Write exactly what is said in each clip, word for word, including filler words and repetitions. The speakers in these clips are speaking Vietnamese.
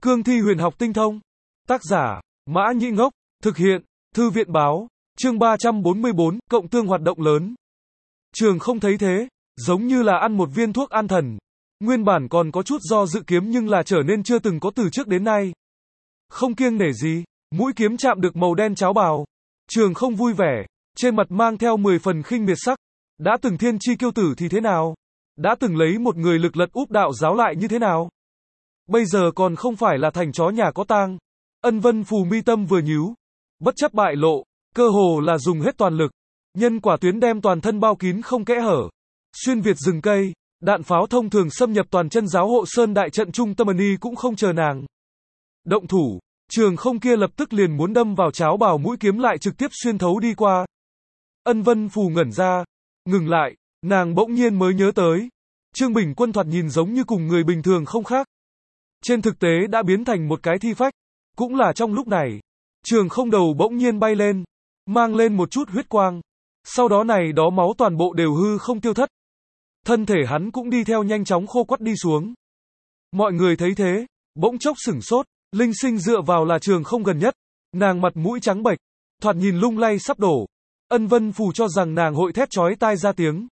Cương thi huyền học tinh thông. Tác giả, Mã Nhĩ Ngốc. Thực hiện, Thư viện báo. Chương ba trăm bốn mươi bốn, cộng tương hoạt động lớn. Trường không thấy thế, giống như là ăn một viên thuốc an thần. Nguyên bản còn có chút do dự kiếm nhưng là trở nên chưa từng có từ trước đến nay. Không kiêng nể gì, mũi kiếm chạm được màu đen cháo bào. Trường không vui vẻ, trên mặt mang theo mười phần khinh miệt sắc. Đã từng thiên chi kiêu tử thì thế nào? Đã từng lấy một người lực lật úp đạo giáo lại như thế nào? Bây giờ còn không phải là thành chó nhà có tang. Ân Vân Phù mi tâm vừa nhíu, bất chấp bại lộ, cơ hồ là dùng hết toàn lực. Nhân quả tuyến đem toàn thân bao kín không kẽ hở. Xuyên việt rừng cây, đạn pháo thông thường xâm nhập toàn chân giáo hộ sơn đại trận trung tâm ni cũng không chờ nàng. Động thủ, trường không kia lập tức liền muốn đâm vào cháo bào mũi kiếm lại trực tiếp xuyên thấu đi qua. Ân Vân Phù ngẩn ra, ngừng lại, nàng bỗng nhiên mới nhớ tới. Trương Bình Quân thoạt nhìn giống như cùng người bình thường không khác. Trên thực tế đã biến thành một cái thi phách. Cũng là trong lúc này, trường không đầu bỗng nhiên bay lên, mang lên một chút huyết quang. Sau đó này đó máu toàn bộ đều hư không tiêu thất. Thân thể hắn cũng đi theo nhanh chóng khô quắt đi xuống. Mọi người thấy thế, bỗng chốc sửng sốt, Linh Sinh dựa vào là trường không gần nhất. Nàng mặt mũi trắng bệch, thoạt nhìn lung lay sắp đổ. Ân Vân Phù cho rằng nàng hội thét chói tai ra tiếng.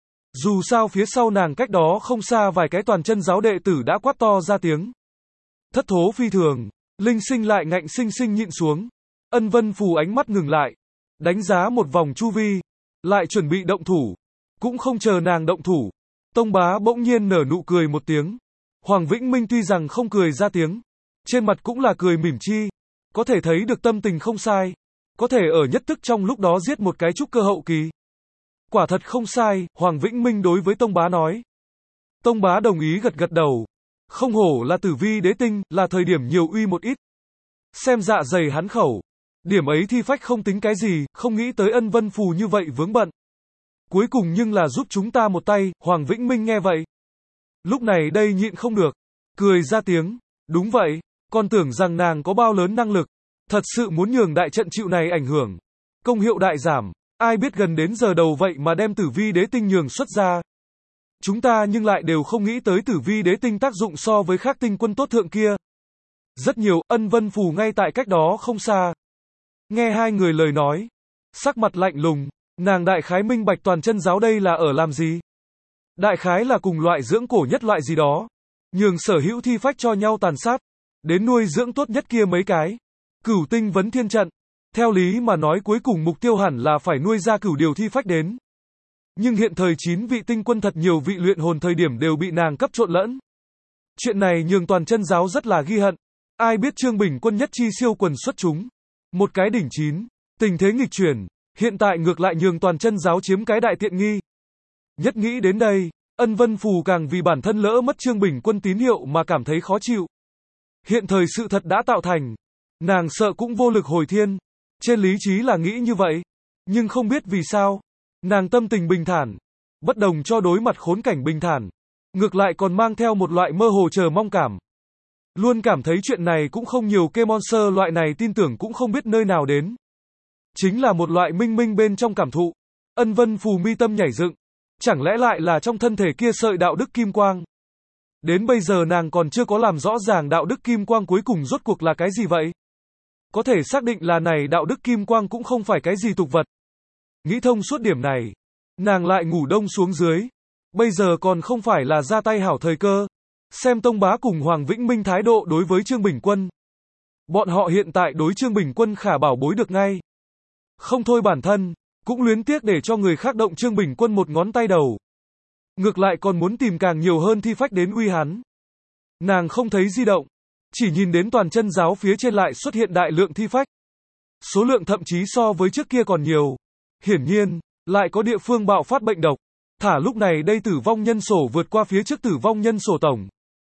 Dù sao phía sau nàng cách đó không xa vài cái toàn chân giáo đệ tử đã quát to ra tiếng. Thất thố phi thường, Linh Sinh lại ngạnh sinh sinh nhịn xuống. Ân Vân Phù ánh mắt ngừng lại, đánh giá một vòng chu vi, lại chuẩn bị động thủ. Cũng không chờ nàng động thủ, Tông Bá bỗng nhiên nở nụ cười một tiếng. Hoàng Vĩnh Minh tuy rằng không cười ra tiếng, trên mặt cũng là cười mỉm chi, có thể thấy được tâm tình không sai, có thể ở nhất thức trong lúc đó giết một cái trúc cơ hậu kỳ. Quả thật không sai, Hoàng Vĩnh Minh đối với Tông Bá nói. Tông Bá đồng ý gật gật đầu. Không hổ là tử vi đế tinh, là thời điểm nhiều uy một ít. Xem dạ dày hắn khẩu. Điểm ấy thi phách không tính cái gì, không nghĩ tới Ân Vân Phù như vậy vướng bận. Cuối cùng nhưng là giúp chúng ta một tay, Hoàng Vĩnh Minh nghe vậy. Lúc này đây nhịn không được. Cười ra tiếng. Đúng vậy, còn tưởng rằng nàng có bao lớn năng lực. Thật sự muốn nhường đại trận chịu này ảnh hưởng. Công hiệu đại giảm. Ai biết gần đến giờ đầu vậy mà đem tử vi đế tinh nhường xuất ra. Chúng ta nhưng lại đều không nghĩ tới tử vi đế tinh tác dụng so với khác tinh quân tốt thượng kia. Rất nhiều, Ân Vân Phù ngay tại cách đó không xa. Nghe hai người lời nói, sắc mặt lạnh lùng, nàng đại khái minh bạch toàn chân giáo đây là ở làm gì. Đại khái là cùng loại dưỡng cổ nhất loại gì đó. Nhường sở hữu thi phách cho nhau tàn sát. Đến nuôi dưỡng tốt nhất kia mấy cái. Cửu tinh vấn thiên trận. Theo lý mà nói cuối cùng mục tiêu hẳn là phải nuôi ra cửu điều thi phách đến. Nhưng hiện thời chín vị tinh quân thật nhiều vị luyện hồn thời điểm đều bị nàng cấp trộn lẫn. Chuyện này nhường toàn chân giáo rất là ghi hận. Ai biết Trương Bình Quân nhất chi siêu quần xuất chúng. Một cái đỉnh chín, tình thế nghịch chuyển, hiện tại ngược lại nhường toàn chân giáo chiếm cái đại tiện nghi. Nhất nghĩ đến đây, Ân Vân Phù càng vì bản thân lỡ mất Trương Bình Quân tín hiệu mà cảm thấy khó chịu. Hiện thời sự thật đã tạo thành, nàng sợ cũng vô lực hồi thiên. Trên lý trí là nghĩ như vậy, nhưng không biết vì sao, nàng tâm tình bình thản, bất đồng cho đối mặt khốn cảnh bình thản, ngược lại còn mang theo một loại mơ hồ chờ mong cảm. Luôn cảm thấy chuyện này cũng không nhiều, kê monster loại này tin tưởng cũng không biết nơi nào đến. Chính là một loại minh minh bên trong cảm thụ. Ân Vân Phù mi tâm nhảy dựng, chẳng lẽ lại là trong thân thể kia sợi đạo đức kim quang. Đến bây giờ nàng còn chưa có làm rõ ràng đạo đức kim quang cuối cùng rốt cuộc là cái gì vậy. Có thể xác định là này đạo đức kim quang cũng không phải cái gì tục vật. Nghĩ thông suốt điểm này, nàng lại ngủ đông xuống dưới. Bây giờ còn không phải là ra tay hảo thời cơ. Xem Tông Bá cùng Hoàng Vĩnh Minh thái độ đối với Trương Bình Quân. Bọn họ hiện tại đối Trương Bình Quân khả bảo bối được ngay. Không thôi bản thân, cũng luyến tiếc để cho người khác động Trương Bình Quân một ngón tay đầu. Ngược lại còn muốn tìm càng nhiều hơn thi phách đến uy hắn. Nàng không thấy di động, chỉ nhìn đến toàn chân giáo phía trên lại xuất hiện đại lượng thi phách. Số lượng thậm chí so với trước kia còn nhiều. Hiển nhiên, lại có địa phương bạo phát bệnh độc. Thả lúc này đây tử vong nhân sổ vượt qua phía trước tử vong nhân sổ tổng.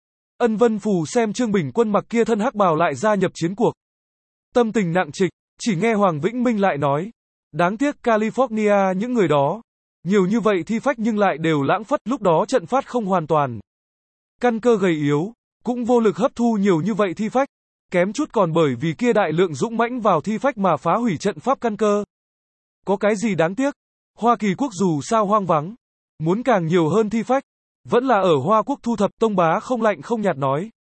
Ân Vân Phù xem Trương Bình Quân mặc kia thân hắc bào lại gia nhập chiến cuộc. Tâm tình nặng trịch, chỉ nghe Hoàng Vĩnh Minh lại nói. Đáng tiếc California những người đó. Nhiều như vậy thi phách nhưng lại đều lãng phất, lúc đó trận phát không hoàn toàn. Căn cơ gầy yếu, cũng vô lực hấp thu nhiều như vậy thi phách. Kém chút còn bởi vì kia đại lượng dũng mãnh vào thi phách mà phá hủy trận pháp căn cơ. Có cái gì đáng tiếc? Hoa Kỳ quốc dù sao hoang vắng. Muốn càng nhiều hơn thi phách. Vẫn là ở Hoa Quốc thu thập, Tông Bá không lạnh không nhạt nói.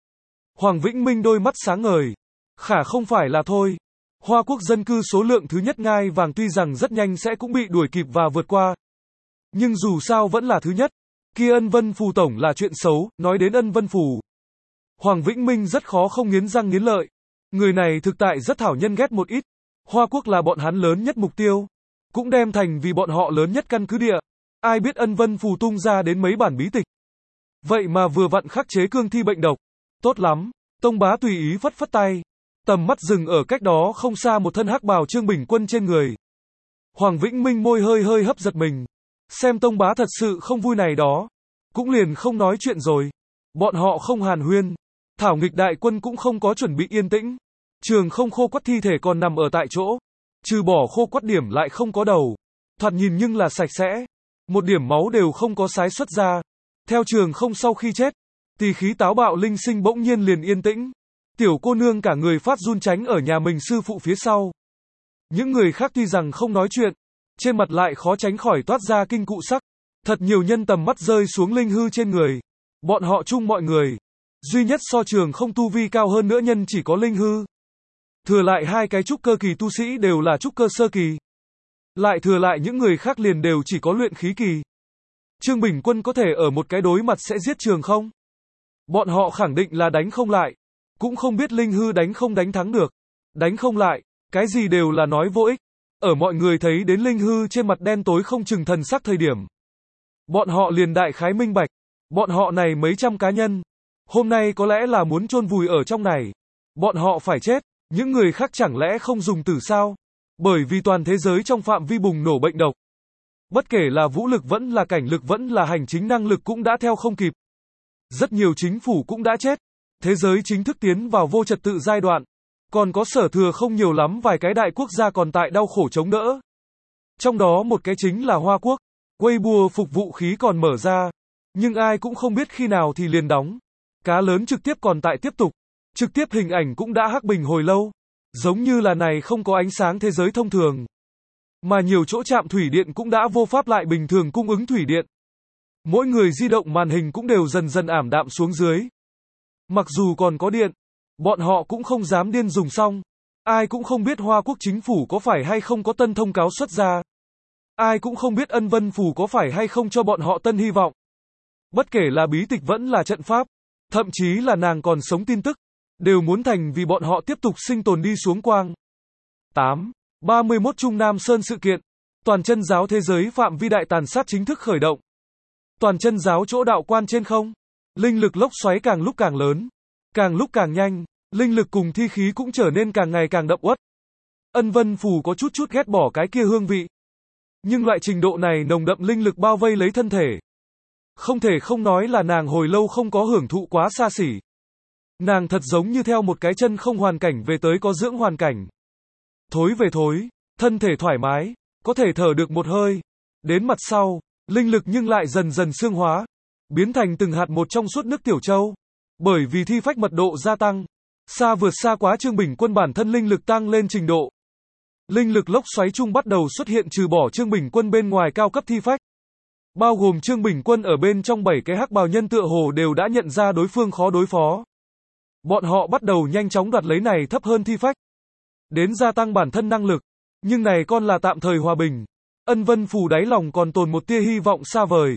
Hoàng Vĩnh Minh đôi mắt sáng ngời. Khả không phải là thôi. Hoa Quốc dân cư số lượng thứ nhất ngai vàng tuy rằng rất nhanh sẽ cũng bị đuổi kịp và vượt qua. Nhưng dù sao vẫn là thứ nhất. Kia Ân Vân Phù tổng là chuyện xấu, nói đến Ân Vân Phù. Hoàng Vĩnh Minh rất khó không nghiến răng nghiến lợi. Người này thực tại rất thảo nhân ghét một ít. Hoa Quốc là bọn hắn lớn nhất mục tiêu. Cũng đem thành vì bọn họ lớn nhất căn cứ địa. Ai biết Ân Vân Phù tung ra đến mấy bản bí tịch. Vậy mà vừa vặn khắc chế cương thi bệnh độc. Tốt lắm. Tông bá tùy ý phất phất tay. Tầm mắt dừng ở cách đó không xa một thân hắc bào Trương Bình Quân trên người. Hoàng Vĩnh Minh môi hơi hơi hấp giật mình. Xem tông bá thật sự không vui này đó. Cũng liền không nói chuyện rồi. Bọn họ không hàn huyên. Thảo nghịch đại quân cũng không có chuẩn bị yên tĩnh. Trường không khô quắt thi thể còn nằm ở tại chỗ. Trừ bỏ khô quắt điểm lại không có đầu. Thoạt nhìn nhưng là sạch sẽ. Một điểm máu đều không có sái xuất ra. Theo trường không sau khi chết. Tỳ khí táo bạo linh sinh bỗng nhiên liền yên tĩnh. Tiểu cô nương cả người phát run tránh ở nhà mình sư phụ phía sau. Những người khác tuy rằng không nói chuyện. Trên mặt lại khó tránh khỏi toát ra kinh cụ sắc. Thật nhiều nhân tầm mắt rơi xuống linh hư trên người. Bọn họ chung mọi người. Duy nhất so trường không tu vi cao hơn nữa nhân chỉ có linh hư. Thừa lại hai cái trúc cơ kỳ tu sĩ đều là trúc cơ sơ kỳ. Lại thừa lại những người khác liền đều chỉ có luyện khí kỳ. Trương Bình Quân có thể ở một cái đối mặt sẽ giết trường không? Bọn họ khẳng định là đánh không lại. Cũng không biết linh hư đánh không đánh thắng được. Đánh không lại, cái gì đều là nói vô ích. Ở mọi người thấy đến linh hư trên mặt đen tối không chừng thần sắc thời điểm. Bọn họ liền đại khái minh bạch. Bọn họ này mấy trăm cá nhân. Hôm nay có lẽ là muốn chôn vùi ở trong này. Bọn họ phải chết. Những người khác chẳng lẽ không dùng tử sao? Bởi vì toàn thế giới trong phạm vi bùng nổ bệnh độc. Bất kể là vũ lực vẫn là cảnh lực vẫn là hành chính năng lực cũng đã theo không kịp. Rất nhiều chính phủ cũng đã chết. Thế giới chính thức tiến vào vô trật tự giai đoạn. Còn có sở thừa không nhiều lắm vài cái đại quốc gia còn tại đau khổ chống đỡ. Trong đó một cái chính là Hoa Quốc. Weibo phục vụ khí còn mở ra. Nhưng ai cũng không biết khi nào thì liền đóng. Cá lớn trực tiếp còn tại tiếp tục. Trực tiếp hình ảnh cũng đã hắc bình hồi lâu. Giống như là này không có ánh sáng thế giới thông thường. Mà nhiều chỗ trạm thủy điện cũng đã vô pháp lại bình thường cung ứng thủy điện. Mỗi người di động màn hình cũng đều dần dần ảm đạm xuống dưới. Mặc dù còn có điện, bọn họ cũng không dám điên dùng xong. Ai cũng không biết Hoa Quốc chính phủ có phải hay không có tân thông cáo xuất ra. Ai cũng không biết Ân Vân Phủ có phải hay không cho bọn họ tân hy vọng. Bất kể là bí tịch vẫn là trận pháp, thậm chí là nàng còn sống tin tức, đều muốn thành vì bọn họ tiếp tục sinh tồn đi xuống quang. tám. ba mươi mốt Trung Nam Sơn sự kiện. Toàn chân giáo thế giới phạm vi đại tàn sát chính thức khởi động. Toàn chân giáo chỗ đạo quan trên không. Linh lực lốc xoáy càng lúc càng lớn. Càng lúc càng nhanh. Linh lực cùng thi khí cũng trở nên càng ngày càng đậm uất. Ân Vân Phù có chút chút ghét bỏ cái kia hương vị. Nhưng loại trình độ này nồng đậm linh lực bao vây lấy thân thể. Không thể không nói là nàng hồi lâu không có hưởng thụ quá xa xỉ. Nàng thật giống như theo một cái chân không hoàn cảnh về tới có dưỡng hoàn cảnh. Thối về thối, thân thể thoải mái, có thể thở được một hơi. Đến mặt sau, linh lực nhưng lại dần dần xương hóa, biến thành từng hạt một trong suốt nước tiểu châu. Bởi vì thi phách mật độ gia tăng, xa vượt xa quá Trương Bình Quân bản thân linh lực tăng lên trình độ. Linh lực lốc xoáy chung bắt đầu xuất hiện trừ bỏ Trương Bình Quân bên ngoài cao cấp thi phách. Bao gồm Trương Bình Quân ở bên trong bảy cái hắc bào nhân tựa hồ đều đã nhận ra đối phương khó đối phó. Bọn họ bắt đầu nhanh chóng đoạt lấy này thấp hơn thi phách. Đến gia tăng bản thân năng lực. Nhưng này còn là tạm thời hòa bình. Ân Vân Phù đáy lòng còn tồn một tia hy vọng xa vời.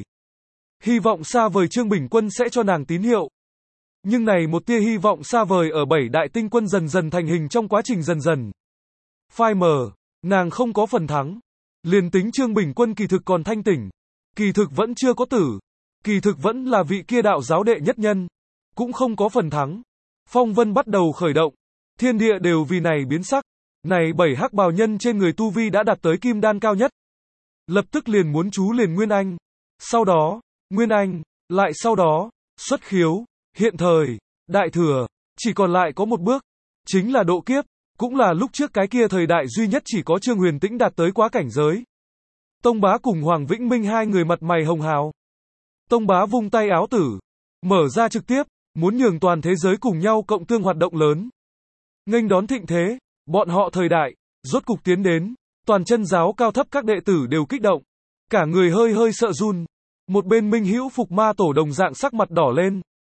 Hy vọng xa vời Trương Bình Quân sẽ cho nàng tín hiệu. Nhưng này một tia hy vọng xa vời ở bảy đại tinh quân dần dần thành hình trong quá trình dần dần. Phai mờ, nàng không có phần thắng. Liền tính Trương Bình Quân kỳ thực còn thanh tỉnh. Kỳ thực vẫn chưa có tử. Kỳ thực vẫn là vị kia đạo giáo đệ nhất nhân. Cũng không có phần thắng. Phong vân bắt đầu khởi động. Thiên địa đều vì này biến sắc. Này bảy hắc bào nhân trên người tu vi đã đạt tới kim đan cao nhất. Lập tức liền muốn chú liền Nguyên Anh. Sau đó, Nguyên Anh, lại sau đó, xuất khiếu, hiện thời, đại thừa, chỉ còn lại có một bước. Chính là độ kiếp, cũng là lúc trước cái kia thời đại duy nhất chỉ có Trương Huyền Tĩnh đạt tới quá cảnh giới. Tông Bá cùng Hoàng Vĩnh Minh hai người mặt mày hồng hào. Tông Bá vung tay áo tử, mở ra trực tiếp, muốn nhường toàn thế giới cùng nhau cộng tương hoạt động lớn. Nghênh đón thịnh thế, bọn họ thời đại, rốt cục tiến đến, toàn chân giáo cao thấp các đệ tử đều kích động. Cả người hơi hơi sợ run. Một bên Minh Hữu Phục Ma Tổ đồng dạng sắc mặt đỏ lên.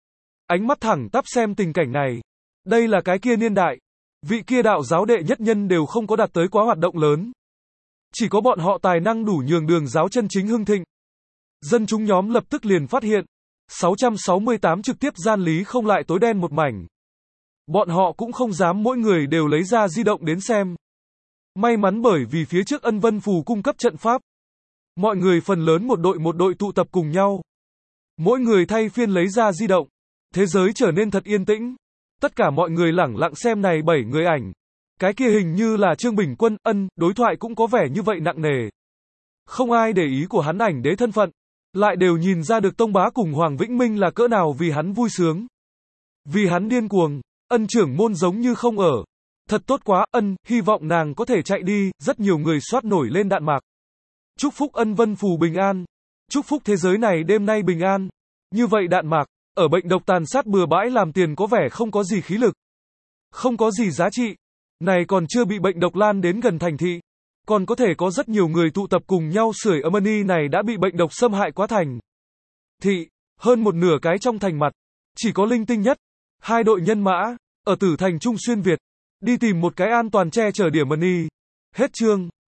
Ánh mắt thẳng tắp xem tình cảnh này. Đây là cái kia niên đại. Vị kia đạo giáo đệ nhất nhân đều không có đạt tới quá hoạt động lớn. Chỉ có bọn họ tài năng đủ nhường đường giáo chân chính hưng thịnh. Dân chúng nhóm lập tức liền phát hiện. sáu trăm sáu mươi tám trực tiếp gian lý không lại tối đen một mảnh. Bọn họ cũng không dám mỗi người đều lấy ra di động đến xem. May mắn bởi vì phía trước Ân Vân Phù cung cấp trận pháp. Mọi người phần lớn một đội một đội tụ tập cùng nhau. Mỗi người thay phiên lấy ra di động. Thế giới trở nên thật yên tĩnh. Tất cả mọi người lẳng lặng xem này bảy người ảnh. Cái kia hình như là Trương Bình Quân, Ân, đối thoại cũng có vẻ như vậy nặng nề. Không ai để ý của hắn ảnh đế thân phận. Lại đều nhìn ra được Tông Bá cùng Hoàng Vĩnh Minh là cỡ nào vì hắn vui sướng. Vì hắn điên cuồng. Ân trưởng môn giống như không ở. Thật tốt quá, Ân, hy vọng nàng có thể chạy đi. Rất nhiều người soát nổi lên đạn mạc. Chúc phúc Ân Vân Phù bình an. Chúc phúc thế giới này đêm nay bình an. Như vậy đạn mạc, ở bệnh độc tàn sát bừa bãi làm tiền có vẻ không có gì khí lực. Không có gì giá trị. Này còn chưa bị bệnh độc lan đến gần thành thị. Còn có thể có rất nhiều người tụ tập cùng nhau sưởi ấm ni này đã bị bệnh độc xâm hại quá thành. Thị, hơn một nửa cái trong thành mặt. Chỉ có linh tinh nhất. Hai đội nhân mã, ở tử thành Trung Xuyên Việt. Đi tìm một cái an toàn che chở điểm ni. Hết chương.